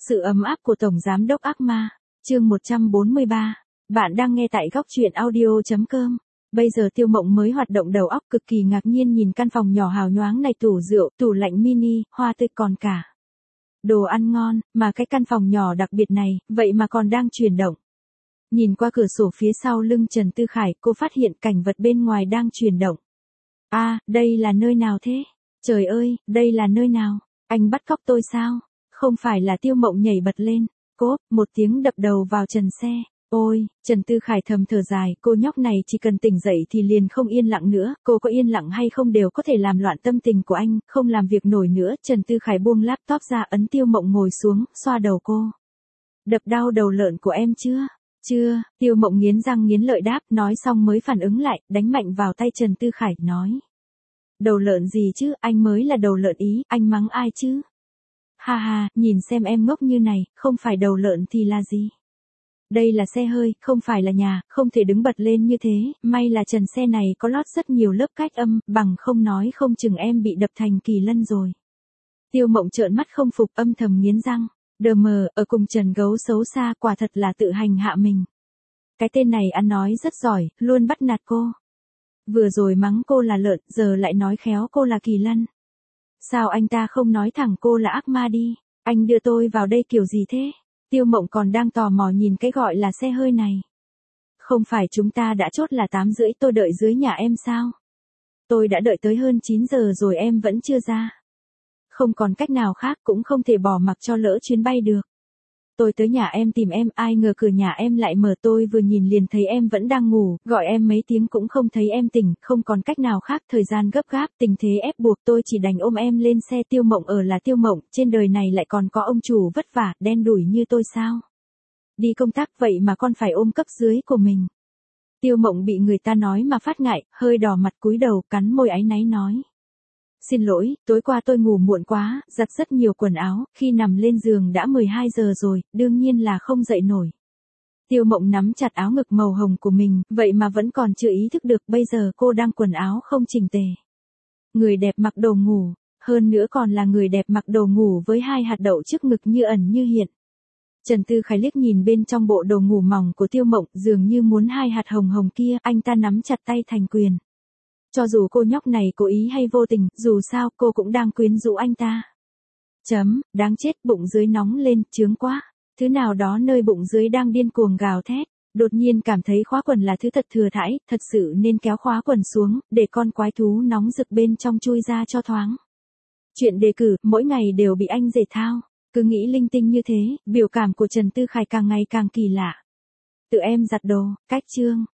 Sự ấm áp của Tổng Giám đốc ác ma, chương 143. Bạn đang nghe tại góc truyện audio.com. Bây giờ Tiêu Mộng mới hoạt động đầu óc cực kỳ ngạc nhiên nhìn căn phòng nhỏ hào nhoáng này, tủ rượu, tủ lạnh mini, hoa tươi còn cả đồ ăn ngon, mà cái căn phòng nhỏ đặc biệt này, vậy mà còn đang chuyển động. Nhìn qua cửa sổ phía sau lưng Trần Tư Khải, cô phát hiện cảnh vật bên ngoài đang chuyển động. À, đây là nơi nào thế? Trời ơi, đây là nơi nào? Anh bắt cóc tôi sao? Không phải là Tiêu Mộng nhảy bật lên. Cốp, một tiếng đập đầu vào trần xe. Ôi, Trần Tư Khải thầm thở dài, cô nhóc này chỉ cần tỉnh dậy thì liền không yên lặng nữa, cô có yên lặng hay không đều có thể làm loạn tâm tình của anh, không làm việc nổi nữa. Trần Tư Khải buông laptop ra, ấn Tiêu Mộng ngồi xuống, xoa đầu cô. Đập đau đầu lợn của em chưa? Chưa, Tiêu Mộng nghiến răng nghiến lợi đáp, nói xong mới phản ứng lại, đánh mạnh vào tay Trần Tư Khải, nói. Đầu lợn gì chứ, anh mới là đầu lợn ý, anh mắng ai chứ? Ha ha, nhìn xem em ngốc như này, không phải đầu lợn thì là gì? Đây là xe hơi, không phải là nhà, không thể đứng bật lên như thế, may là trần xe này có lót rất nhiều lớp cách âm, bằng không nói không chừng em bị đập thành kỳ lân rồi. Tiêu Mộng trợn mắt không phục, âm thầm nghiến răng, đờ mờ, ở cùng Trần Gấu xấu xa, quả thật là tự hành hạ mình. Cái tên này ăn nói rất giỏi, luôn bắt nạt cô. Vừa rồi mắng cô là lợn, giờ lại nói khéo cô là kỳ lân. Sao anh ta không nói thẳng cô là ác ma đi? Anh đưa tôi vào đây kiểu gì thế? Tiêu Mộng còn đang tò mò nhìn cái gọi là xe hơi này. Không phải chúng ta đã chốt là 8:30 tôi đợi dưới nhà em sao? Tôi đã đợi tới hơn 9 giờ rồi em vẫn chưa ra. Không còn cách nào khác, cũng không thể bỏ mặc cho lỡ chuyến bay được. Tôi tới nhà em tìm em, ai ngờ cửa nhà em lại mở, tôi vừa nhìn liền thấy em vẫn đang ngủ, gọi em mấy tiếng cũng không thấy em tỉnh, không còn cách nào khác, thời gian gấp gáp, tình thế ép buộc, tôi chỉ đành ôm em lên xe. Tiêu Mộng ở là Tiêu Mộng, trên đời này lại còn có ông chủ vất vả, đen đủi như tôi sao? Đi công tác vậy mà con phải ôm cấp dưới của mình. Tiêu Mộng bị người ta nói mà phát ngại, hơi đỏ mặt cúi đầu, cắn môi áy náy nói. Xin lỗi, tối qua tôi ngủ muộn quá, giặt rất nhiều quần áo, khi nằm lên giường đã 12 giờ rồi, đương nhiên là không dậy nổi. Tiêu Mộng nắm chặt áo ngực màu hồng của mình, vậy mà vẫn còn chưa ý thức được bây giờ cô đang quần áo không chỉnh tề. Người đẹp mặc đồ ngủ, hơn nữa còn là người đẹp mặc đồ ngủ với 2 hạt đậu trước ngực như ẩn như hiện. Trần Tư Khải liếc nhìn bên trong bộ đồ ngủ mỏng của Tiêu Mộng, dường như muốn 2 hạt hồng hồng kia, anh ta nắm chặt tay thành quyền. Cho dù cô nhóc này cố ý hay vô tình, dù sao cô cũng đang quyến rũ anh ta. Đáng chết, bụng dưới nóng lên, chướng quá. Thứ nào đó nơi bụng dưới đang điên cuồng gào thét. Đột nhiên cảm thấy khóa quần là thứ thật thừa thãi, thật sự nên kéo khóa quần xuống, để con quái thú nóng rực bên trong chui ra cho thoáng. Chuyện đề cử, mỗi ngày đều bị anh dệt thao. Cứ nghĩ linh tinh như thế, biểu cảm của Trần Tư Khải càng ngày càng kỳ lạ. Tự em giặt đồ, cách chương.